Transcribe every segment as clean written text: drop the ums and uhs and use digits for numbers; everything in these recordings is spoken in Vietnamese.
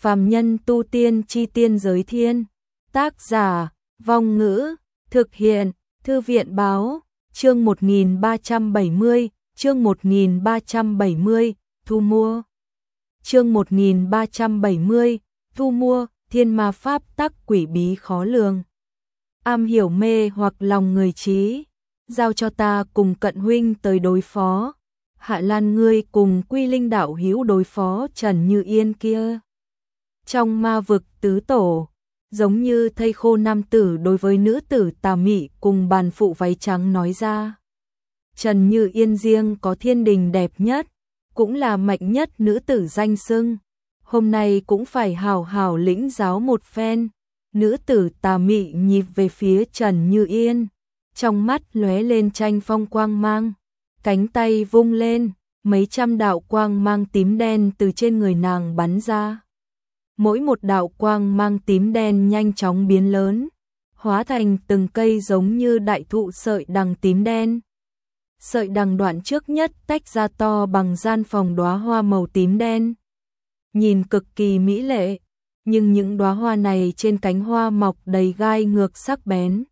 Phàm nhân tu tiên chi tiên giới thiên. Tác giả, Vong Ngữ, thực hiện, Thư viện báo, chương 1370, chương 1370, thu mua. Chương 1370, thu mua, thiên ma pháp tắc quỷ bí khó lường. Am hiểu mê hoặc lòng người trí, giao cho ta cùng Cận huynh tới đối phó. Hạ Lan ngươi cùng Quy Linh đạo hữu đối phó Trần Như Yên kia. Trong ma vực tứ tổ, giống như thây khô nam tử đối với nữ tử tà mị cùng bàn phụ váy trắng nói ra. Trần Như Yên riêng có thiên đình đẹp nhất, cũng là mạnh nhất nữ tử danh xưng. Hôm nay cũng phải hào hào lĩnh giáo một phen. Nữ tử tà mị nhịp về phía Trần Như Yên, trong mắt lóe lên tranh phong quang mang, cánh tay vung lên, mấy trăm đạo quang mang tím đen từ trên người nàng bắn ra. Mỗi một đạo quang mang tím đen nhanh chóng biến lớn, hóa thành từng cây giống như đại thụ sợi đằng tím đen. Sợi đằng đoạn trước nhất tách ra to bằng gian phòng đóa hoa màu tím đen, nhìn cực kỳ mỹ lệ, nhưng những đóa hoa này trên cánh hoa mọc đầy gai ngược sắc bén,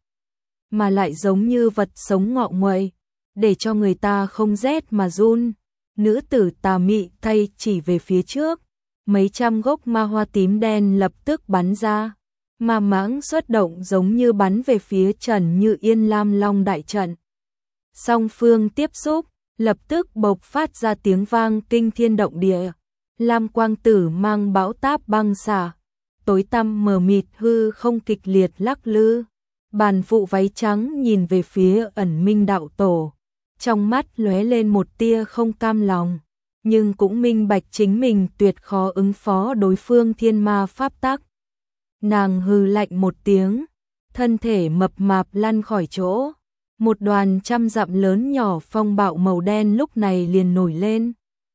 mà lại giống như vật sống ngọ nguậy, để cho người ta không rét mà run. Nữ tử tà mị thay chỉ về phía trước, mấy trăm gốc ma hoa tím đen lập tức bắn ra, ma mãng xuất động giống như bắn về phía Trần Như Yên Lam Long đại trận. Song phương tiếp xúc, lập tức bộc phát ra tiếng vang kinh thiên động địa. Lam quang tử mang bão táp băng xả, tối tăm mờ mịt hư không kịch liệt lắc lư. Bàn phụ váy trắng nhìn về phía Ẩn Minh đạo tổ, trong mắt lóe lên một tia không cam lòng, nhưng cũng minh bạch chính mình tuyệt khó ứng phó đối phương thiên ma pháp tắc. Nàng hừ lạnh một tiếng, thân thể mập mạp lăn khỏi chỗ. Một đoàn trăm dặm lớn nhỏ phong bạo màu đen lúc này liền nổi lên.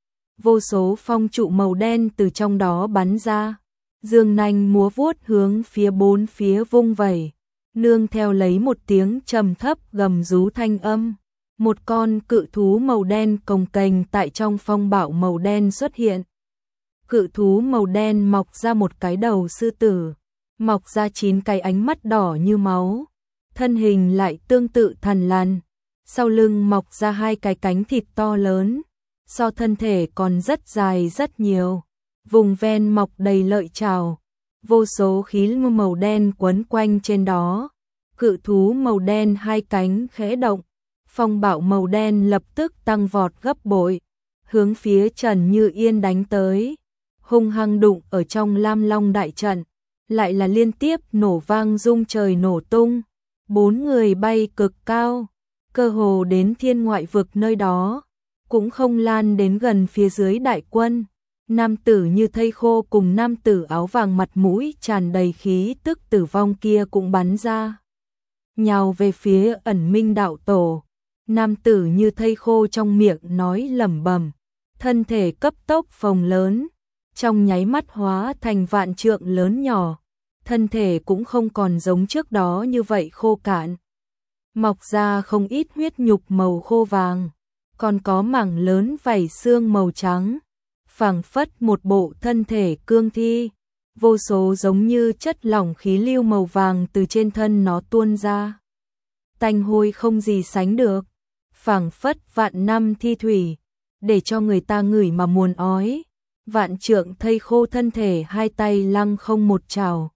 Vô số phong trụ màu đen từ trong đó bắn ra, dương nanh múa vuốt hướng phía bốn phía vung vẩy, nương theo lấy một tiếng trầm thấp gầm rú thanh âm. Một con cự thú màu đen cồng kềnh tại trong phong bạo màu đen xuất hiện. Cự thú màu đen mọc ra một cái đầu sư tử, mọc ra 9 cái ánh mắt đỏ như máu, thân hình lại tương tự thằn lằn, sau lưng mọc ra 2 cái cánh thịt to lớn, so thân thể còn rất dài rất nhiều, vùng ven mọc đầy lợi trảo, vô số khí màu đen quấn quanh trên đó. Cự thú màu đen 2 cánh khẽ động, phong bạo màu đen lập tức tăng vọt gấp bội, hướng phía Trần Như Yên đánh tới, hung hăng đụng ở trong Lam Long đại trận, lại là liên tiếp nổ vang rung trời nổ tung. 4 người bay cực cao, cơ hồ đến thiên ngoại vực nơi đó, cũng không lan đến gần phía dưới đại quân. Nam tử như thây khô cùng nam tử áo vàng mặt mũi tràn đầy khí tức tử vong kia cũng bắn ra, nhào về phía Ẩn Minh đạo tổ. Nam tử như thây khô trong miệng nói lẩm bẩm, thân thể cấp tốc phồng lớn, trong nháy mắt hóa thành vạn trượng lớn nhỏ, thân thể cũng không còn giống trước đó như vậy khô cạn, mọc ra không ít huyết nhục màu khô vàng, còn có mảng lớn vảy xương màu trắng, phảng phất một bộ thân thể cương thi, vô số giống như chất lỏng khí lưu màu vàng từ trên thân nó tuôn ra, tanh hôi không gì sánh được, phảng phất vạn năm thi thủy, để cho người ta ngửi mà muốn ói. Vạn trượng thây khô thân thể 2 tay lăng không một trào,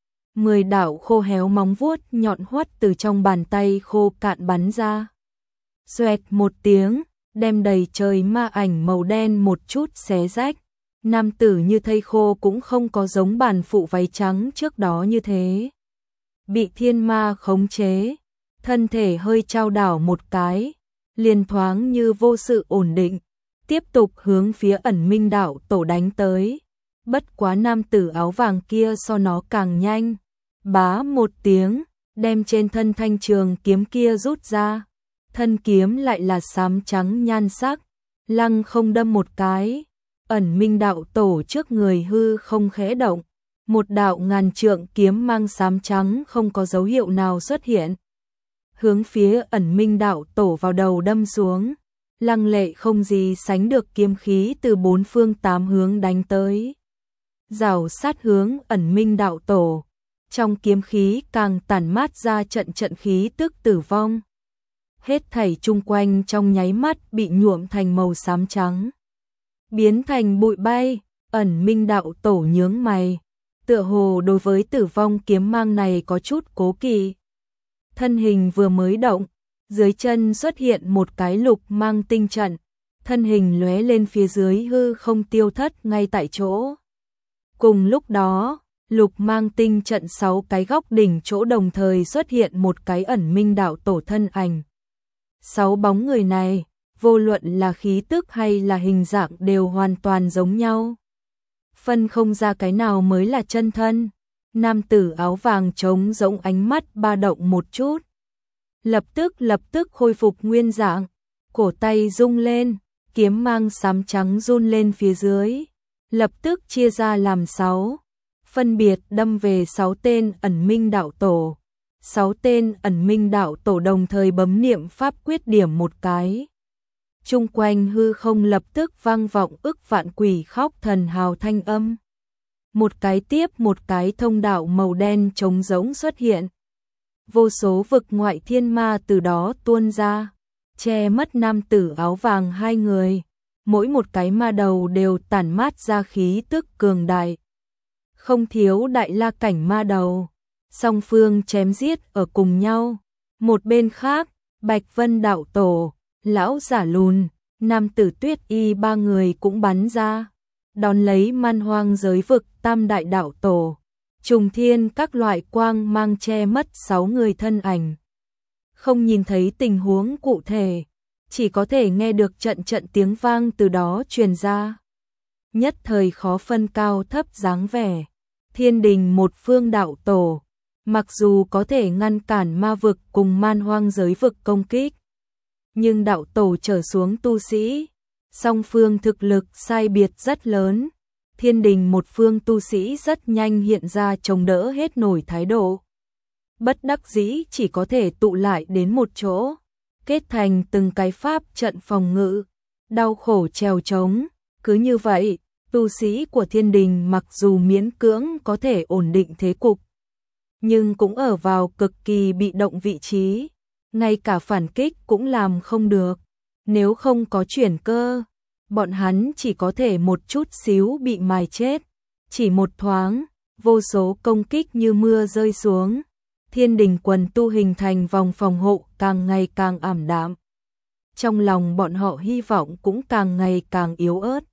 10 đạo khô héo móng vuốt nhọn hoắt từ trong bàn tay khô cạn bắn ra. Xoẹt một tiếng, đem đầy trời ma ảnh màu đen một chút xé rách. Nam tử như thây khô cũng không có giống bàn phụ váy trắng trước đó như thế, bị thiên ma khống chế, thân thể hơi chao đảo một cái, liền thoáng như vô sự ổn định, tiếp tục hướng phía Ẩn Minh đạo tổ đánh tới. Bất quá nam tử áo vàng kia so nó càng nhanh, bá một tiếng, đem trên thân thanh trường kiếm kia rút ra, thân kiếm lại là xám trắng nhan sắc, lăng không đâm một cái. Ẩn Minh đạo tổ trước người hư không khẽ động, một đạo ngàn trượng kiếm mang xám trắng không có dấu hiệu nào xuất hiện, hướng phía Ẩn Minh đạo tổ vào đầu đâm xuống. Lăng lệ không gì sánh được kiếm khí từ 4 phương 8 hướng đánh tới. rảo sát hướng Ẩn Minh đạo tổ. Trong kiếm khí càng tản mát ra trận trận khí tức tử vong. Hết thảy chung quanh trong nháy mắt bị nhuộm thành màu xám trắng, biến thành bụi bay. Ẩn Minh đạo tổ nhướng mày, tựa hồ đối với tử vong kiếm mang này có chút cố kỵ. Thân hình vừa mới động, dưới chân xuất hiện một cái lục mang tinh trận, thân hình lóe lên phía dưới hư không tiêu thất ngay tại chỗ. Cùng lúc đó, lục mang tinh trận 6 cái góc đỉnh chỗ đồng thời xuất hiện một cái Ẩn Minh đạo tổ thân ảnh. 6 bóng người này, vô luận là khí tức hay là hình dạng đều hoàn toàn giống nhau. Phân không ra cái nào mới là chân thân. Nam tử áo vàng trống rỗng ánh mắt ba động một chút. Lập tức khôi phục nguyên dạng, cổ tay rung lên, kiếm mang xám trắng run lên phía dưới, lập tức chia ra làm 6, phân biệt đâm về 6 tên Ẩn Minh đạo tổ. 6 tên Ẩn Minh đạo tổ đồng thời bấm niệm pháp quyết điểm một cái. Chung quanh hư không lập tức vang vọng ức vạn quỷ khóc thần hào thanh âm. Một cái tiếp một cái thông đạo màu đen trống rỗng xuất hiện. Vô số vực ngoại thiên ma từ đó tuôn ra, che mất nam tử áo vàng 2 người. Mỗi một cái ma đầu đều tản mát ra khí tức cường đại. Không thiếu đại la cảnh ma đầu. Song phương chém giết ở cùng nhau. Một bên khác, Bạch Vân đạo tổ, lão giả lùn, nam tử Tuyết Y 3 người cũng bắn ra, đón lấy man hoang giới vực tam đại đạo tổ. Trùng thiên các loại quang mang che mất 6 người thân ảnh. Không nhìn thấy tình huống cụ thể, chỉ có thể nghe được trận trận tiếng vang từ đó truyền ra. Nhất thời khó phân cao thấp dáng vẻ. Thiên đình một phương đạo tổ, mặc dù có thể ngăn cản ma vực cùng man hoang giới vực công kích, nhưng đạo tổ trở xuống tu sĩ, song phương thực lực sai biệt rất lớn. Thiên đình một phương tu sĩ rất nhanh hiện ra chống đỡ hết nổi thái độ. Bất đắc dĩ chỉ có thể tụ lại đến một chỗ, kết thành từng cái pháp trận phòng ngự, đau khổ trèo trống. Cứ như vậy, tu sĩ của thiên đình mặc dù miễn cưỡng có thể ổn định thế cục, nhưng cũng ở vào cực kỳ bị động vị trí, ngay cả phản kích cũng làm không được. Nếu không có chuyển cơ, bọn hắn chỉ có thể một chút xíu bị mài chết. Chỉ một thoáng, vô số công kích như mưa rơi xuống. Thiên đình quần tu hình thành vòng phòng hộ càng ngày càng ảm đạm. Trong lòng bọn họ hy vọng cũng càng ngày càng yếu ớt.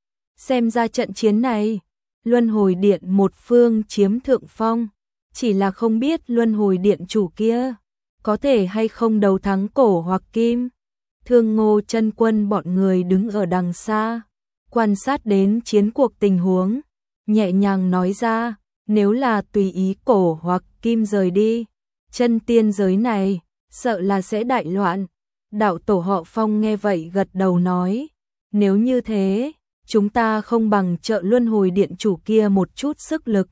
Xem ra trận chiến này, Luân Hồi Điện một phương chiếm thượng phong, chỉ là không biết Luân Hồi Điện chủ kia có thể hay không đấu thắng Cổ hoặc Kim. Thương Ngô Chân Quân bọn người đứng ở đằng xa, quan sát đến chiến cuộc tình huống, nhẹ nhàng nói ra, nếu là tùy ý Cổ hoặc Kim rời đi, chân tiên giới này sợ là sẽ đại loạn. Đạo tổ họ Phong nghe vậy gật đầu nói, nếu như thế, chúng ta không bằng trợ Luân Hồi Điện chủ kia một chút sức lực,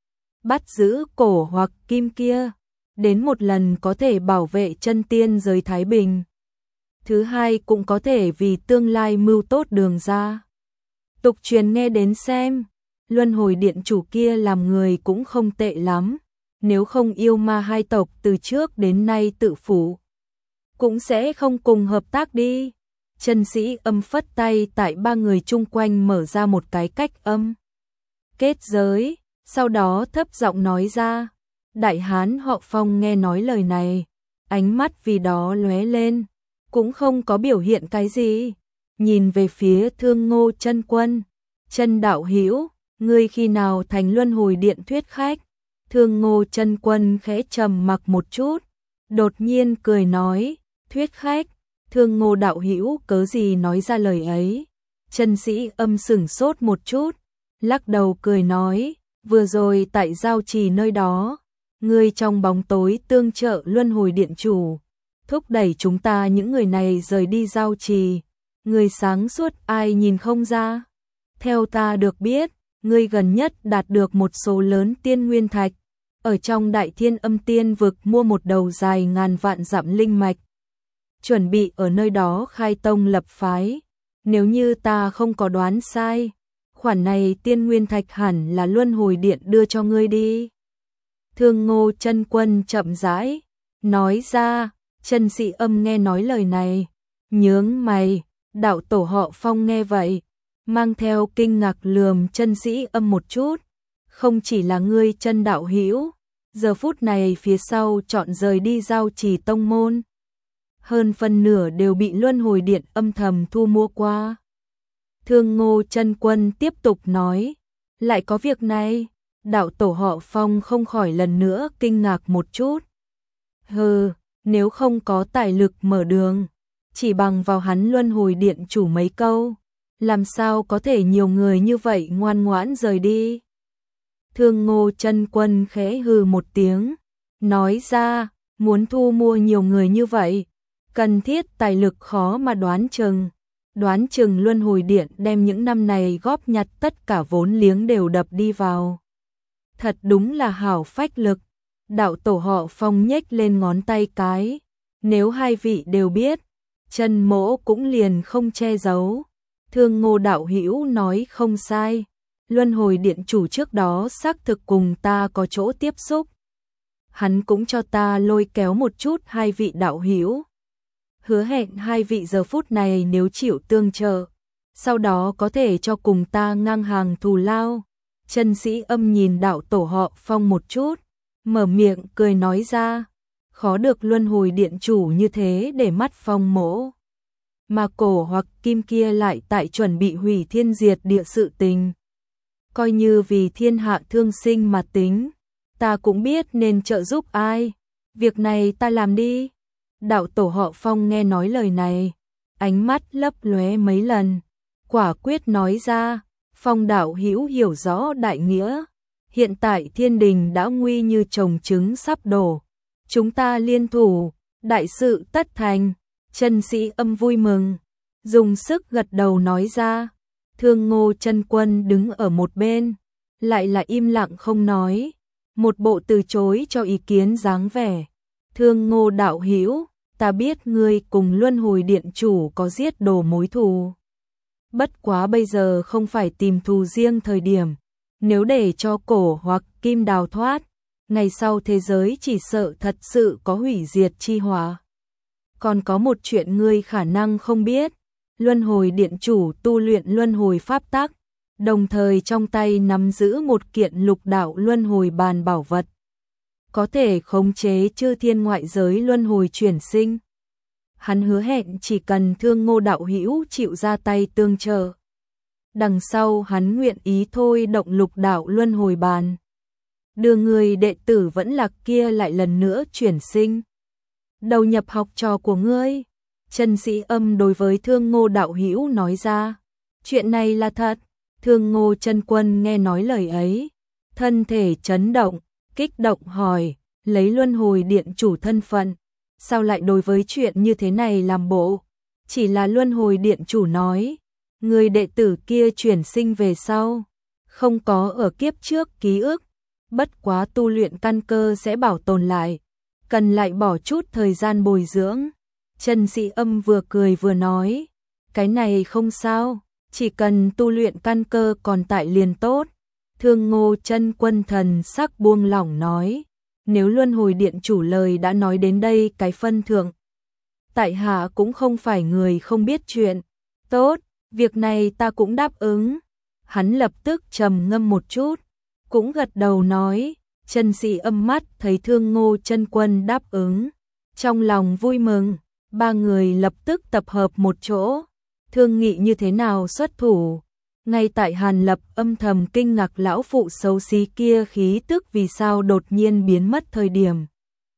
bắt giữ Cổ hoặc Kim kia, đến một lần có thể bảo vệ chân tiên giới thái bình. Thứ hai cũng có thể vì tương lai mưu tốt đường ra. Tục truyền nghe đến xem, Luân Hồi Điện chủ kia làm người cũng không tệ lắm, nếu không yêu ma hai tộc từ trước đến nay tự phủ, cũng sẽ không cùng hợp tác đi. Chân sĩ âm phất tay tại 3 người chung quanh mở ra một cái cách âm kết giới, sau đó thấp giọng nói ra. Đại hán họ Phong nghe nói lời này, ánh mắt vì đó lóe lên, cũng không có biểu hiện cái gì, nhìn về phía Thương Ngô Chân Quân. Chân đạo hữu, ngươi khi nào thành Luân Hồi Điện thuyết khách? Thương Ngô Chân Quân khẽ trầm mặc một chút, đột nhiên cười nói, thuyết khách? Thương Ngô đạo hữu cớ gì nói ra lời ấy? Chân sĩ âm sửng sốt một chút, lắc đầu cười nói, vừa rồi tại giao trì nơi đó, ngươi trong bóng tối tương trợ Luân Hồi Điện chủ, thúc đẩy chúng ta những người này rời đi giao trì, ngươi sáng suốt ai nhìn không ra. Theo ta được biết, ngươi gần nhất đạt được một số lớn tiên nguyên thạch, ở trong Đại Thiên Âm Tiên vực mua một đầu dài ngàn vạn dặm linh mạch, chuẩn bị ở nơi đó khai tông lập phái. Nếu như ta không có đoán sai, khoản này tiên nguyên thạch hẳn là luân hồi điện đưa cho ngươi đi. Thương Ngô Chân Quân chậm rãi nói ra. Chân Sĩ Âm nghe nói lời này, nhướng mày. Đạo tổ họ Phong nghe vậy, mang theo kinh ngạc lườm Chân Sĩ Âm một chút. Không chỉ là ngươi Chân đạo hữu, giờ phút này phía sau chọn rời đi Giao Trì tông môn, hơn phân nửa đều bị luân hồi điện âm thầm thu mua qua. Thương Ngô Chân Quân tiếp tục nói, lại có việc này. Đạo tổ họ Phong không khỏi lần nữa kinh ngạc một chút. Hừ, nếu không có tài lực mở đường, chỉ bằng vào hắn luân hồi điện chủ mấy câu, làm sao có thể nhiều người như vậy ngoan ngoãn rời đi. Thương Ngô Chân Quân khẽ hừ một tiếng, nói ra, muốn thu mua nhiều người như vậy, cần thiết tài lực khó mà đoán chừng luân hồi điện đem những năm này góp nhặt tất cả vốn liếng đều đập đi vào. Thật đúng là hảo phách lực. Đạo tổ họ Phong nhếch lên ngón tay cái, nếu hai vị đều biết, Chân mỗ cũng liền không che giấu. Thương Ngô đạo hữu nói không sai, luân hồi điện chủ trước đó xác thực cùng ta có chỗ tiếp xúc. Hắn cũng cho ta lôi kéo một chút hai vị đạo hữu, hứa hẹn hai vị giờ phút này nếu chịu tương trợ, sau đó có thể cho cùng ta ngang hàng thù lao. Chân Sĩ Âm nhìn đạo tổ họ Phong một chút, mở miệng cười nói ra, khó được luân hồi điện chủ như thế để mắt Phong mỗ. Mà cổ hoặc kim kia lại tại chuẩn bị hủy thiên diệt địa sự tình. Coi như vì thiên hạ thương sinh mà tính, ta cũng biết nên trợ giúp ai. Việc này ta làm đi. Đạo tổ họ Phong nghe nói lời này, ánh mắt lấp lóe mấy lần, quả quyết nói ra, Phong đạo hữu hiểu rõ đại nghĩa. Hiện tại thiên đình đã nguy như trồng trứng sắp đổ. Chúng ta liên thủ, đại sự tất thành. Chân Sĩ Âm vui mừng, dùng sức gật đầu nói ra. Thương Ngô Chân Quân đứng ở một bên, lại là im lặng không nói, một bộ từ chối cho ý kiến dáng vẻ. Thương Ngô đạo hữu, ta biết ngươi cùng luân hồi điện chủ có giết đồ mối thù. Bất quá bây giờ không phải tìm thù riêng thời điểm, nếu để cho cổ hoặc kim đào thoát, ngày sau thế giới chỉ sợ thật sự có hủy diệt chi hỏa. Còn có một chuyện ngươi khả năng không biết, luân hồi điện chủ tu luyện luân hồi pháp tắc, đồng thời trong tay nắm giữ một kiện lục đạo luân hồi bàn bảo vật, có thể khống chế chư thiên ngoại giới luân hồi chuyển sinh. Hắn hứa hẹn chỉ cần Thương Ngô đạo hữu chịu ra tay tương trợ, đằng sau hắn nguyện ý thôi động lục đạo luân hồi bàn, đưa người đệ tử vẫn lạc kia lại lần nữa chuyển sinh, đầu nhập học trò của ngươi. Chân Sĩ Âm đối với Thương Ngô đạo hữu nói ra, chuyện này là thật. Thương Ngô Chân Quân nghe nói lời ấy, thân thể chấn động, kích động hỏi, lấy luân hồi điện chủ thân phận, sao lại đối với chuyện như thế này làm bộ? Chỉ là luân hồi điện chủ nói, người đệ tử kia chuyển sinh về sau, không có ở kiếp trước ký ức, bất quá tu luyện căn cơ sẽ bảo tồn lại, cần lại bỏ chút thời gian bồi dưỡng. Chân Sĩ Âm vừa cười vừa nói, cái này không sao, chỉ cần tu luyện căn cơ còn tại liền tốt. Thương Ngô Chân Quân thần sắc buông lỏng nói, nếu luân hồi điện chủ lời đã nói đến đây cái phân thượng, tại hạ cũng không phải người không biết chuyện. Tốt, việc này ta cũng đáp ứng. Hắn lập tức trầm ngâm một chút, cũng gật đầu nói. Chân Sĩ Âm mắt thấy Thương Ngô Chân Quân đáp ứng, trong lòng vui mừng, ba người lập tức tập hợp một chỗ, thương nghị như thế nào xuất thủ. Ngay tại Hàn Lập âm thầm kinh ngạc lão phụ xấu xí kia khí tức vì sao đột nhiên biến mất thời điểm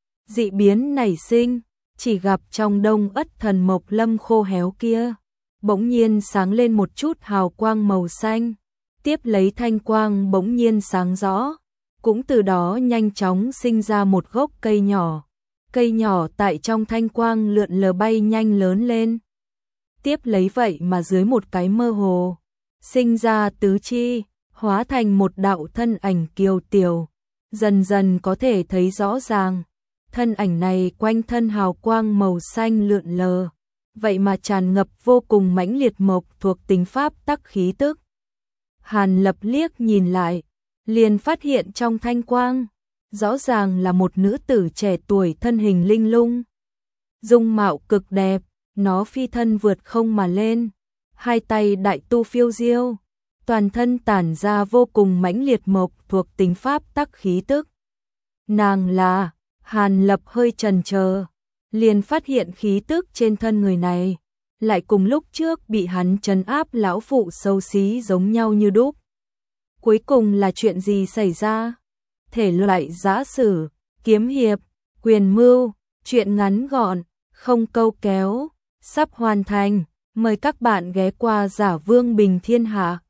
dị biến nảy sinh, chỉ gặp trong đông ất thần mộc lâm khô héo kia, bỗng nhiên sáng lên một chút hào quang màu xanh, tiếp lấy thanh quang bỗng nhiên sáng rõ, cũng từ đó nhanh chóng sinh ra một gốc cây nhỏ tại trong thanh quang lượn lờ bay nhanh lớn lên. Tiếp lấy vậy mà dưới một cái mơ hồ, sinh ra tứ chi, hóa thành một đạo thân ảnh kiều tiều, dần dần có thể thấy rõ ràng. Thân ảnh này quanh thân hào quang màu xanh lượn lờ, vậy mà tràn ngập vô cùng mãnh liệt mộc thuộc tính pháp tắc khí tức. Hàn Lập liếc nhìn lại, liền phát hiện trong thanh quang, rõ ràng là một nữ tử trẻ tuổi thân hình linh lung. Dung mạo cực đẹp, nó phi thân vượt không mà lên, hai tay đại tu phiêu diêu, toàn thân tản ra vô cùng mãnh liệt mộc thuộc tính pháp tắc khí tức. Nàng là, Hàn Lập hơi chần chờ, liền phát hiện khí tức trên thân người này, lại cùng lúc trước bị hắn trấn áp lão phụ xấu xí giống nhau như đúc. Cuối cùng là chuyện gì xảy ra? Thể loại giã sử, kiếm hiệp, quyền mưu, chuyện ngắn gọn, không câu kéo, sắp hoàn thành. Mời các bạn ghé qua Giả Vương Bình Thiên Hạ.